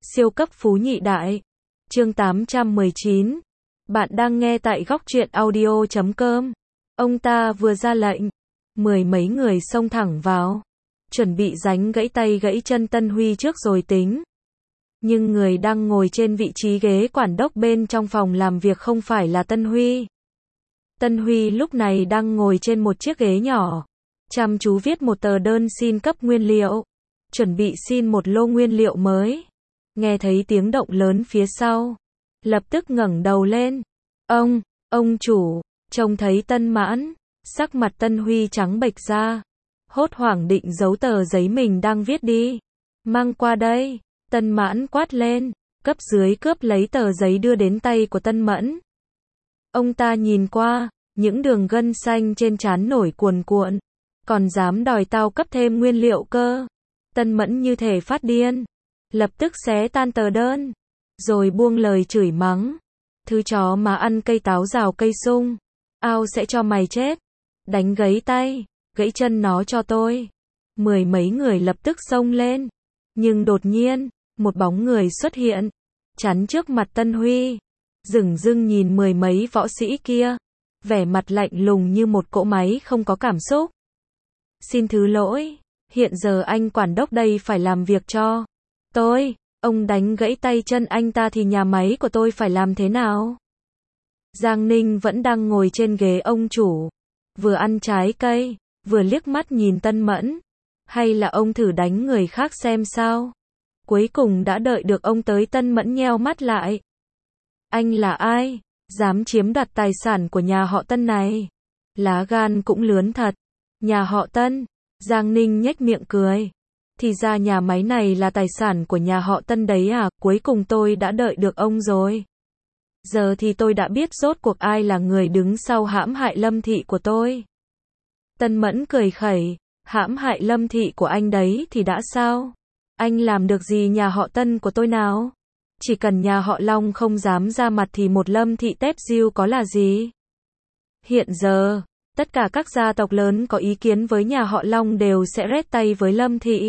Siêu cấp phú nhị đại. Chương 819. Bạn đang nghe tại góc truyện audio.com. Ông ta vừa ra lệnh, mười mấy người xông thẳng vào, chuẩn bị đánh gãy tay gãy chân Tân Huy trước rồi tính. Nhưng người đang ngồi trên vị trí ghế quản đốc bên trong phòng làm việc không phải là Tân Huy. Tân Huy lúc này đang ngồi trên một chiếc ghế nhỏ, chăm chú viết một tờ đơn xin cấp nguyên liệu, chuẩn bị xin một lô nguyên liệu mới. Nghe thấy tiếng động lớn phía sau, lập tức ngẩng đầu lên. Ông chủ, trông thấy Tân Mãn, sắc mặt Tân Huy trắng bệch ra, hốt hoảng định giấu tờ giấy mình đang viết đi. Mang qua đây, Tân Mãn quát lên, cấp dưới cướp lấy tờ giấy đưa đến tay của Tân Mẫn. Ông ta nhìn qua, những đường gân xanh trên trán nổi cuồn cuộn, còn dám đòi tao cấp thêm nguyên liệu cơ. Tân Mẫn như thể phát điên, lập tức xé tan tờ đơn, rồi buông lời chửi mắng. Thứ chó mà ăn cây táo rào cây sung, ao sẽ cho mày chết. Đánh gãy tay, gãy chân nó cho tôi. Mười mấy người lập tức xông lên. Nhưng đột nhiên, một bóng người xuất hiện, chắn trước mặt Tân Huy. Dửng dưng nhìn mười mấy võ sĩ kia, vẻ mặt lạnh lùng như một cỗ máy không có cảm xúc. Xin thứ lỗi, hiện giờ anh quản đốc đây phải làm việc cho tôi. Ông đánh gãy tay chân anh ta thì nhà máy của tôi phải làm thế nào? Giang Ninh vẫn đang ngồi trên ghế ông chủ, vừa ăn trái cây, vừa liếc mắt nhìn Tân Mẫn. Hay là ông thử đánh người khác xem sao? Cuối cùng đã đợi được ông tới. Tân Mẫn nheo mắt lại. Anh là ai? Dám chiếm đoạt tài sản của nhà họ Tân này? Lá gan cũng lớn thật. Nhà họ Tân? Giang Ninh nhếch miệng cười. Thì ra nhà máy này là tài sản của nhà họ Tân đấy à? Cuối cùng tôi đã đợi được ông rồi. Giờ thì tôi đã biết rốt cuộc ai là người đứng sau hãm hại Lâm thị của tôi. Tân Mẫn cười khẩy. Hãm hại Lâm thị của anh đấy thì đã sao? Anh làm được gì nhà họ Tân của tôi nào? Chỉ cần nhà họ Long không dám ra mặt thì một Lâm thị tép diêu có là gì? Hiện giờ, tất cả các gia tộc lớn có ý kiến với nhà họ Long đều sẽ rét tay với Lâm thị.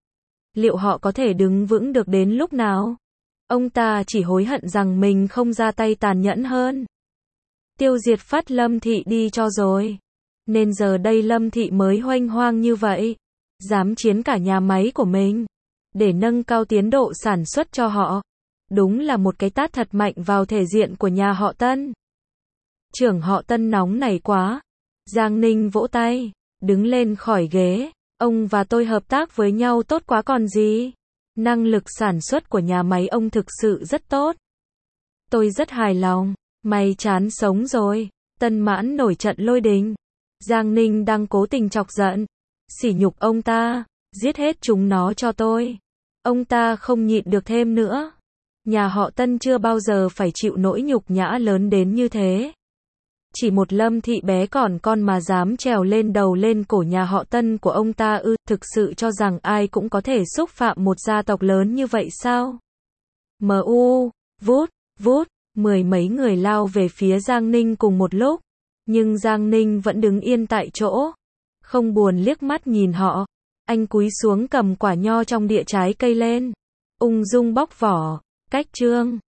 Liệu họ có thể đứng vững được đến lúc nào? Ông ta chỉ hối hận rằng mình không ra tay tàn nhẫn hơn, tiêu diệt phát Lâm thị đi cho rồi. Nên giờ đây Lâm thị mới hoanh hoang như vậy, dám chiến cả nhà máy của mình, để nâng cao tiến độ sản xuất cho họ. Đúng là một cái tát thật mạnh vào thể diện của nhà họ Tân. Trưởng họ Tân nóng này quá. Giang Ninh vỗ tay, đứng lên khỏi ghế. Ông và tôi hợp tác với nhau tốt quá còn gì. Năng lực sản xuất của nhà máy ông thực sự rất tốt. Tôi rất hài lòng. Mày chán sống rồi. Tân Mãn nổi trận lôi đình. Giang Ninh đang cố tình chọc giận, sỉ nhục ông ta, giết hết chúng nó cho tôi. Ông ta không nhịn được thêm nữa. Nhà họ Tân chưa bao giờ phải chịu nỗi nhục nhã lớn đến như thế. Chỉ một Lâm thị bé còn con mà dám trèo lên đầu lên cổ nhà họ Tân của ông ta ư? Thực sự cho rằng ai cũng có thể xúc phạm một gia tộc lớn như vậy sao? Vút, vút, mười mấy người lao về phía Giang Ninh cùng một lúc. Nhưng Giang Ninh vẫn đứng yên tại chỗ, không buồn liếc mắt nhìn họ. Anh cúi xuống cầm quả nho trong đĩa trái cây lên, ung dung bóc vỏ. Cách chương